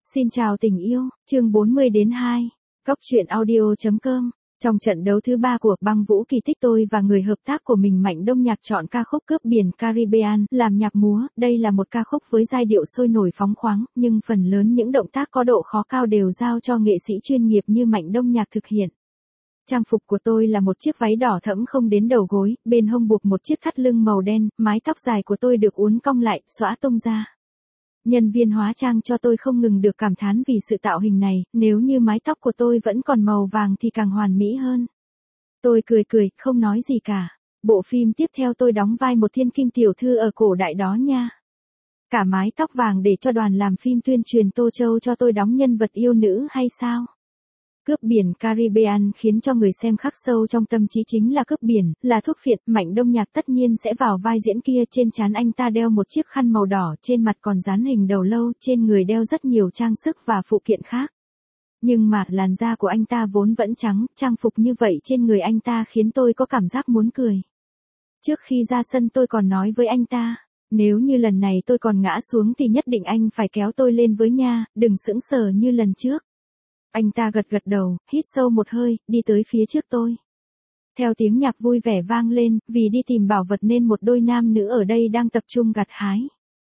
Xin chào tình yêu, chương 40 đến 2. Góc truyện audio.com. Trong trận đấu thứ 3 của băng vũ kỳ tích, tôi và người hợp tác của mình Mạnh Đông Nhạc chọn ca khúc Cướp biển Caribbean làm nhạc múa. Đây là một ca khúc với giai điệu sôi nổi phóng khoáng, nhưng phần lớn những động tác có độ khó cao đều giao cho nghệ sĩ chuyên nghiệp như Mạnh Đông Nhạc thực hiện. Trang phục của tôi là một chiếc váy đỏ thẫm không đến đầu gối, bên hông buộc một chiếc thắt lưng màu đen, mái tóc dài của tôi được uốn cong lại, xõa tung ra. Nhân viên hóa trang cho tôi không ngừng được cảm thán vì sự tạo hình này, nếu như mái tóc của tôi vẫn còn màu vàng thì càng hoàn mỹ hơn. Tôi cười, không nói gì cả. Bộ phim tiếp theo tôi đóng vai một thiên kim tiểu thư ở cổ đại đó nha. Cả mái tóc vàng để cho đoàn làm phim tuyên truyền Tô Châu cho tôi đóng nhân vật yêu nữ hay sao? Cướp biển Caribbean khiến cho người xem khắc sâu trong tâm trí chính là cướp biển, là thuốc phiện. Mạnh Đông Nhạc tất nhiên sẽ vào vai diễn kia. Trên trán anh ta đeo một chiếc khăn màu đỏ, trên mặt còn dán hình đầu lâu, trên người đeo rất nhiều trang sức và phụ kiện khác. Nhưng mà làn da của anh ta vốn vẫn trắng, trang phục như vậy trên người anh ta khiến tôi có cảm giác muốn cười. Trước khi ra sân tôi còn nói với anh ta, nếu như lần này tôi còn ngã xuống thì nhất định anh phải kéo tôi lên với nha, đừng sững sờ như lần trước. Anh ta gật đầu, hít sâu một hơi, đi tới phía trước tôi. Theo tiếng nhạc vui vẻ vang lên, vì đi tìm bảo vật nên một đôi nam nữ ở đây đang tập trung gặt hái.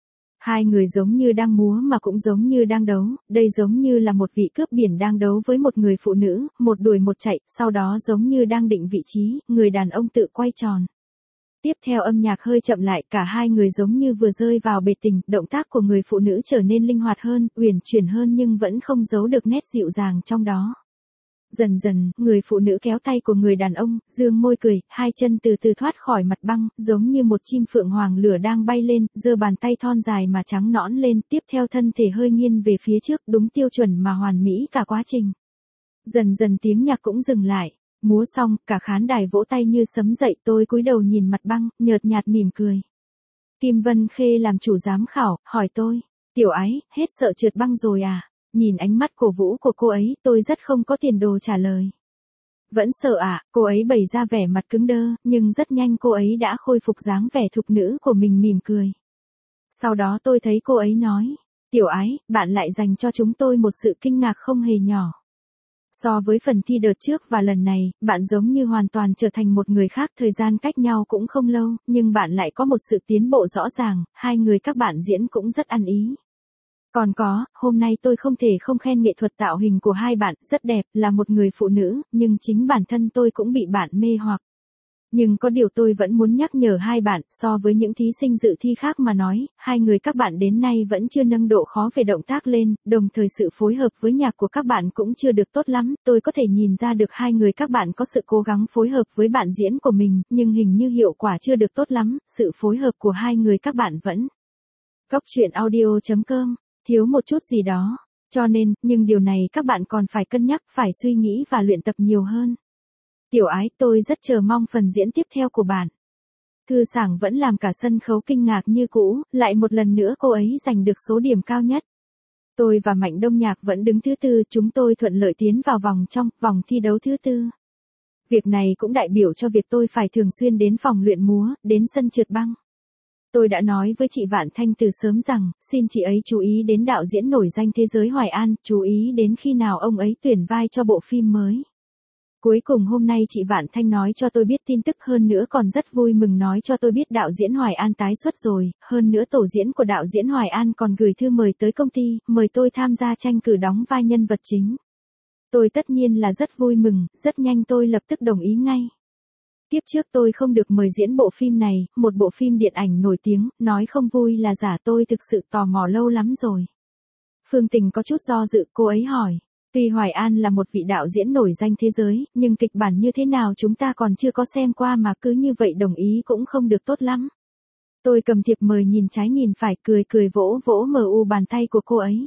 Hai người giống như đang múa mà cũng giống như đang đấu, đây giống như là một vị cướp biển đang đấu với một người phụ nữ, một đuổi một chạy, sau đó giống như đang định vị trí, người đàn ông tự quay tròn. Tiếp theo âm nhạc hơi chậm lại, cả hai người giống như vừa rơi vào bể tình, động tác của người phụ nữ trở nên linh hoạt hơn, uyển chuyển hơn nhưng vẫn không giấu được nét dịu dàng trong đó. Dần dần, người phụ nữ kéo tay của người đàn ông, dương môi cười, hai chân từ từ thoát khỏi mặt băng, giống như một chim phượng hoàng lửa đang bay lên, giơ bàn tay thon dài mà trắng nõn lên, tiếp theo thân thể hơi nghiêng về phía trước, đúng tiêu chuẩn mà hoàn mỹ cả quá trình. Dần dần tiếng nhạc cũng dừng lại. Múa xong, cả khán đài vỗ tay như sấm dậy, tôi cúi đầu nhìn mặt băng, nhợt nhạt mỉm cười. Kim Vân Khê làm chủ giám khảo, hỏi tôi, Tiểu Ái, hết sợ trượt băng rồi à? Nhìn ánh mắt cổ vũ của cô ấy, tôi rất không có tiền đồ trả lời. Vẫn sợ à? Cô ấy bày ra vẻ mặt cứng đơ, nhưng rất nhanh cô ấy đã khôi phục dáng vẻ thục nữ của mình mỉm cười. Sau đó tôi thấy cô ấy nói, Tiểu Ái, bạn lại dành cho chúng tôi một sự kinh ngạc không hề nhỏ. So với phần thi đợt trước và lần này, bạn giống như hoàn toàn trở thành một người khác, thời gian cách nhau cũng không lâu, nhưng bạn lại có một sự tiến bộ rõ ràng, hai người các bạn diễn cũng rất ăn ý. Còn có, hôm nay tôi không thể không khen nghệ thuật tạo hình của hai bạn, rất đẹp, là một người phụ nữ, nhưng chính bản thân tôi cũng bị bạn mê hoặc. Nhưng có điều tôi vẫn muốn nhắc nhở hai bạn, so với những thí sinh dự thi khác mà nói, hai người các bạn đến nay vẫn chưa nâng độ khó về động tác lên, đồng thời sự phối hợp với nhạc của các bạn cũng chưa được tốt lắm, tôi có thể nhìn ra được hai người các bạn có sự cố gắng phối hợp với bạn diễn của mình, nhưng hình như hiệu quả chưa được tốt lắm, sự phối hợp của hai người các bạn vẫn. Góc truyện audio.com, thiếu một chút gì đó, cho nên, nhưng điều này các bạn còn phải cân nhắc, phải suy nghĩ và luyện tập nhiều hơn. Tiểu Ái, tôi rất chờ mong phần diễn tiếp theo của bạn. Thư Sảng vẫn làm cả sân khấu kinh ngạc như cũ, lại một lần nữa cô ấy giành được số điểm cao nhất. Tôi và Mạnh Đông Nhạc vẫn đứng thứ tư, chúng tôi thuận lợi tiến vào vòng thi đấu thứ tư. Việc này cũng đại biểu cho việc tôi phải thường xuyên đến phòng luyện múa, đến sân trượt băng. Tôi đã nói với chị Vạn Thanh từ sớm rằng, xin chị ấy chú ý đến đạo diễn nổi danh thế giới Hoài An, chú ý đến khi nào ông ấy tuyển vai cho bộ phim mới. Cuối cùng hôm nay chị Vạn Thanh nói cho tôi biết tin tức, hơn nữa còn rất vui mừng nói cho tôi biết đạo diễn Hoài An tái xuất rồi, hơn nữa tổ diễn của đạo diễn Hoài An còn gửi thư mời tới công ty, mời tôi tham gia tranh cử đóng vai nhân vật chính. Tôi tất nhiên là rất vui mừng, rất nhanh tôi lập tức đồng ý ngay. Tiếp trước tôi không được mời diễn bộ phim này, một bộ phim điện ảnh nổi tiếng, nói không vui là giả, tôi thực sự tò mò lâu lắm rồi. Phương Tình có chút do dự, cô ấy hỏi. Tuy Hoài An là một vị đạo diễn nổi danh thế giới, nhưng kịch bản như thế nào chúng ta còn chưa có xem qua mà cứ như vậy đồng ý cũng không được tốt lắm. Tôi cầm thiệp mời nhìn trái nhìn phải, cười vỗ mu bàn tay của cô ấy.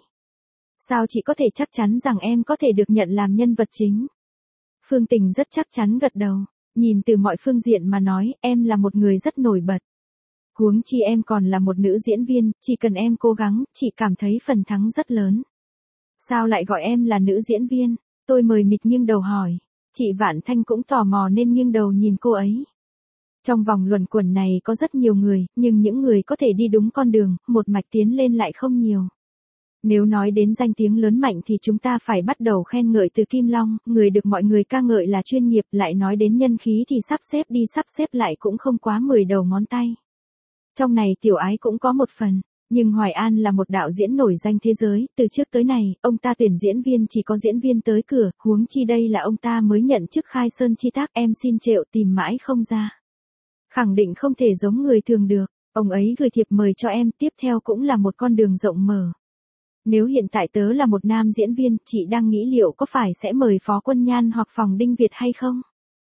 Sao chị có thể chắc chắn rằng em có thể được nhận làm nhân vật chính? Phương Tình rất chắc chắn gật đầu, nhìn từ mọi phương diện mà nói, em là một người rất nổi bật. Huống chi em còn là một nữ diễn viên, chỉ cần em cố gắng, chị cảm thấy phần thắng rất lớn. Sao lại gọi em là nữ diễn viên? Tôi mời mịt nghiêng đầu hỏi. Chị Vạn Thanh cũng tò mò nên nghiêng đầu nhìn cô ấy. Trong vòng luẩn quẩn này có rất nhiều người, nhưng những người có thể đi đúng con đường, một mạch tiến lên lại không nhiều. Nếu nói đến danh tiếng lớn mạnh thì chúng ta phải bắt đầu khen ngợi từ Kim Long, người được mọi người ca ngợi là chuyên nghiệp, lại nói đến nhân khí thì sắp xếp đi sắp xếp lại cũng không quá 10 đầu ngón tay. Trong này Tiểu Ái cũng có một phần, nhưng Hoài An là một đạo diễn nổi danh thế giới, từ trước tới này, ông ta tuyển diễn viên chỉ có diễn viên tới cửa, huống chi đây là ông ta mới nhận chức khai sơn chi tác, em xin triệu tìm mãi không ra. Khẳng định không thể giống người thường được, ông ấy gửi thiệp mời cho em, tiếp theo cũng là một con đường rộng mở. Nếu hiện tại tớ là một nam diễn viên, chị đang nghĩ liệu có phải sẽ mời Phó Quân Nhan hoặc Phòng Đinh Việt hay không?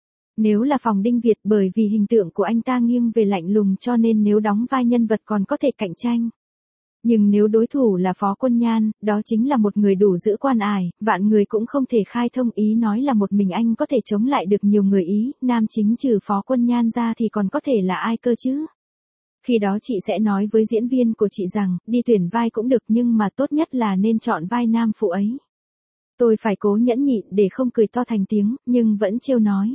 Nếu là Phòng Đinh Việt bởi vì hình tượng của anh ta nghiêng về lạnh lùng cho nên nếu đóng vai nhân vật còn có thể cạnh tranh. Nhưng nếu đối thủ là Phó Quân Nhan, đó chính là một người đủ giữ quan ải, vạn người cũng không thể khai thông, ý nói là một mình anh có thể chống lại được nhiều người ý, nam chính trừ Phó Quân Nhan ra thì còn có thể là ai cơ chứ? Khi đó chị sẽ nói với diễn viên của chị rằng, đi tuyển vai cũng được nhưng mà tốt nhất là nên chọn vai nam phụ ấy. Tôi phải cố nhẫn nhịn để không cười to thành tiếng, nhưng vẫn trêu nói.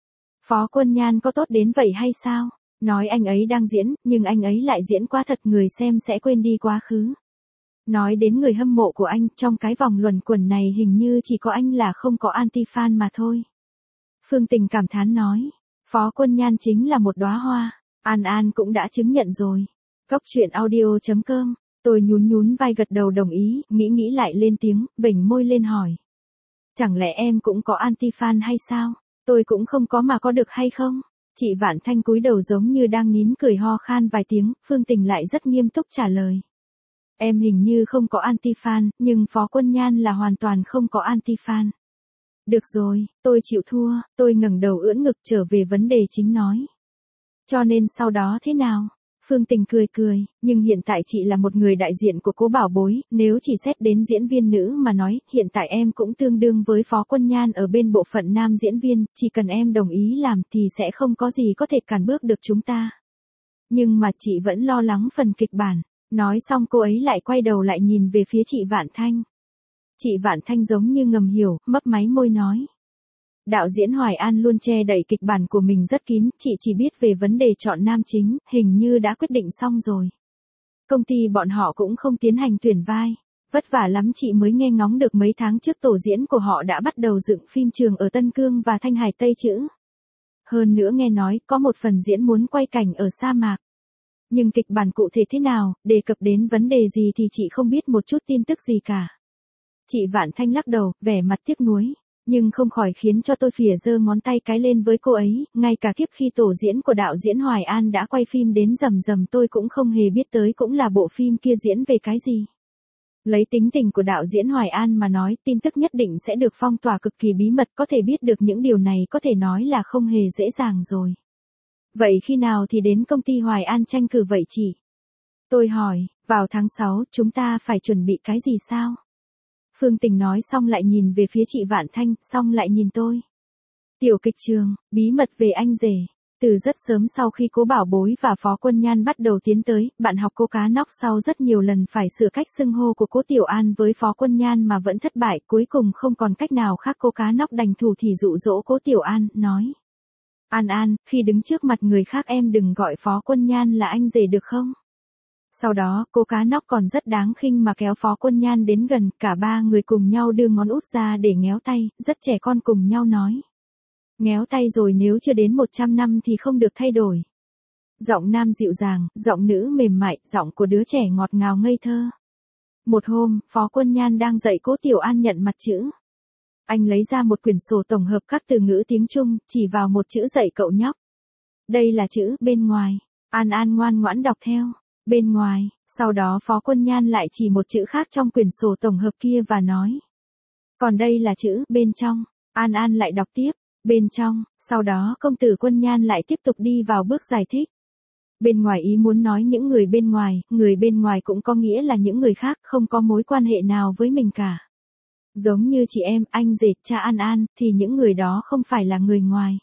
Phó Quân Nhan có tốt đến vậy hay sao? Nói anh ấy đang diễn, nhưng anh ấy lại diễn quá thật, người xem sẽ quên đi quá khứ. Nói đến người hâm mộ của anh, trong cái vòng luẩn quẩn này hình như chỉ có anh là không có anti-fan mà thôi. Phương Tình cảm thán nói, Phó Quân Nhan chính là một đóa hoa. An An cũng đã chứng nhận rồi. Cốc truyện audio.com, tôi nhún vai gật đầu đồng ý, nghĩ lại lên tiếng, vểnh môi lên hỏi. Chẳng lẽ em cũng có anti-fan hay sao? Tôi cũng không có mà có được hay không? Chị Vạn Thanh cúi đầu giống như đang nín cười ho khan vài tiếng, Phương Tình lại rất nghiêm túc trả lời. Em hình như không có anti-fan, nhưng Phó Quân Nhan là hoàn toàn không có anti-fan. Được rồi, tôi chịu thua, tôi ngẩng đầu ưỡn ngực trở về vấn đề chính nói. Cho nên sau đó thế nào? Phương Tình cười, nhưng hiện tại chị là một người đại diện của Cố Bảo Bối, nếu chỉ xét đến diễn viên nữ mà nói, hiện tại em cũng tương đương với Phó Quân Nhan ở bên bộ phận nam diễn viên, chỉ cần em đồng ý làm thì sẽ không có gì có thể cản bước được chúng ta. Nhưng mà chị vẫn lo lắng phần kịch bản. Nói xong cô ấy lại quay đầu lại nhìn về phía chị Vạn Thanh. Chị Vạn Thanh giống như ngầm hiểu, mấp máy môi nói. Đạo diễn Hoài An luôn che đậy kịch bản của mình rất kín, chị chỉ biết về vấn đề chọn nam chính, hình như đã quyết định xong rồi. Công ty bọn họ cũng không tiến hành tuyển vai. Vất vả lắm chị mới nghe ngóng được mấy tháng trước tổ diễn của họ đã bắt đầu dựng phim trường ở Tân Cương và Thanh Hải Tây Chữ. Hơn nữa nghe nói có một phần diễn muốn quay cảnh ở sa mạc. Nhưng kịch bản cụ thể thế nào, đề cập đến vấn đề gì thì chị không biết một chút tin tức gì cả. Chị Vạn Thanh lắc đầu, vẻ mặt tiếc nuối. Nhưng không khỏi khiến cho tôi phìa giơ ngón tay cái lên với cô ấy, ngay cả kiếp khi tổ diễn của đạo diễn Hoài An đã quay phim đến rầm rầm tôi cũng không hề biết tới cũng là bộ phim kia diễn về cái gì. Lấy tính tình của đạo diễn Hoài An mà nói, tin tức nhất định sẽ được phong tỏa cực kỳ bí mật, có thể biết được những điều này có thể nói là không hề dễ dàng rồi. Vậy khi nào thì đến công ty Hoài An tranh cử vậy chị? Tôi hỏi, vào tháng 6 chúng ta phải chuẩn bị cái gì sao? Phương Tình nói xong lại nhìn về phía chị Vạn Thanh, xong lại nhìn tôi. Tiểu kịch trường, bí mật về anh rể. Từ rất sớm sau khi Cố Bảo Bối và Phó Quân Nhan bắt đầu tiến tới, bạn học Cô Cá Nóc sau rất nhiều lần phải sửa cách xưng hô của Cố Tiểu An với Phó Quân Nhan mà vẫn thất bại, cuối cùng không còn cách nào khác Cô Cá Nóc đành thủ thỉ dụ dỗ Cố Tiểu An, nói. An An, khi đứng trước mặt người khác em đừng gọi Phó Quân Nhan là anh rể được không? Sau đó, Cô Cá Nóc còn rất đáng khinh mà kéo Phó Quân Nhan đến gần, cả ba người cùng nhau đưa ngón út ra để nhéo tay, rất trẻ con cùng nhau nói. Nhéo tay rồi nếu chưa đến 100 năm thì không được thay đổi. Giọng nam dịu dàng, giọng nữ mềm mại, giọng của đứa trẻ ngọt ngào ngây thơ. Một hôm, Phó Quân Nhan đang dạy Cố Tiểu An nhận mặt chữ. Anh lấy ra một quyển sổ tổng hợp các từ ngữ tiếng Trung, chỉ vào một chữ dạy cậu nhóc. Đây là chữ bên ngoài. An An ngoan ngoãn đọc theo. Bên ngoài, sau đó Phó Quân Nhan lại chỉ một chữ khác trong quyển sổ tổng hợp kia và nói. Còn đây là chữ bên trong. An An lại đọc tiếp. Bên trong, sau đó công tử Quân Nhan lại tiếp tục đi vào bước giải thích. Bên ngoài ý muốn nói những người bên ngoài cũng có nghĩa là những người khác không có mối quan hệ nào với mình cả. Giống như chị em, anh rể, cha An An, thì những người đó không phải là người ngoài.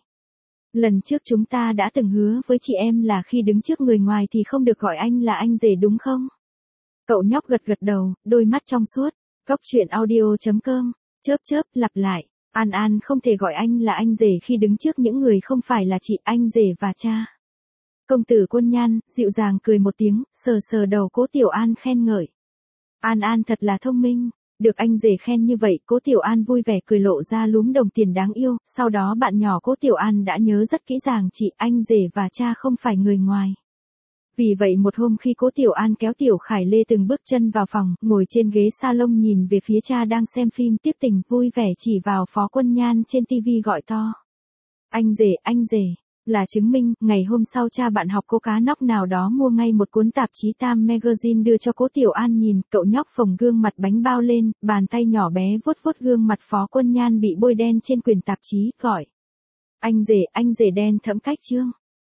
Lần trước chúng ta đã từng hứa với chị em là khi đứng trước người ngoài thì không được gọi anh là anh rể đúng không? Cậu nhóc gật đầu, đôi mắt trong suốt. Cốc truyện audio.com, chớp lặp lại. An An không thể gọi anh là anh rể khi đứng trước những người không phải là chị, anh rể và cha. Công tử Quân Nhan, dịu dàng cười một tiếng, sờ đầu Cố Tiểu An khen ngợi. An An thật là thông minh. Được anh rể khen như vậy, Cố Tiểu An vui vẻ cười lộ ra lúm đồng tiền đáng yêu, sau đó bạn nhỏ Cố Tiểu An đã nhớ rất kỹ ràng chị, anh rể và cha không phải người ngoài. Vì vậy một hôm khi Cố Tiểu An kéo Tiểu Khải Lê từng bước chân vào phòng, ngồi trên ghế salon nhìn về phía cha đang xem phim tiếc tình, vui vẻ chỉ vào Phó Quân Nhan trên tivi gọi to. Anh rể, là chứng minh, ngày hôm sau cha bạn học cô cá nóc nào đó mua ngay một cuốn tạp chí Time Magazine đưa cho Cố Tiểu An nhìn, cậu nhóc phồng gương mặt bánh bao lên, bàn tay nhỏ bé vuốt vuốt gương mặt Phó Quân Nhan bị bôi đen trên quyển tạp chí, gọi. Anh rể đen thẫm cách trương.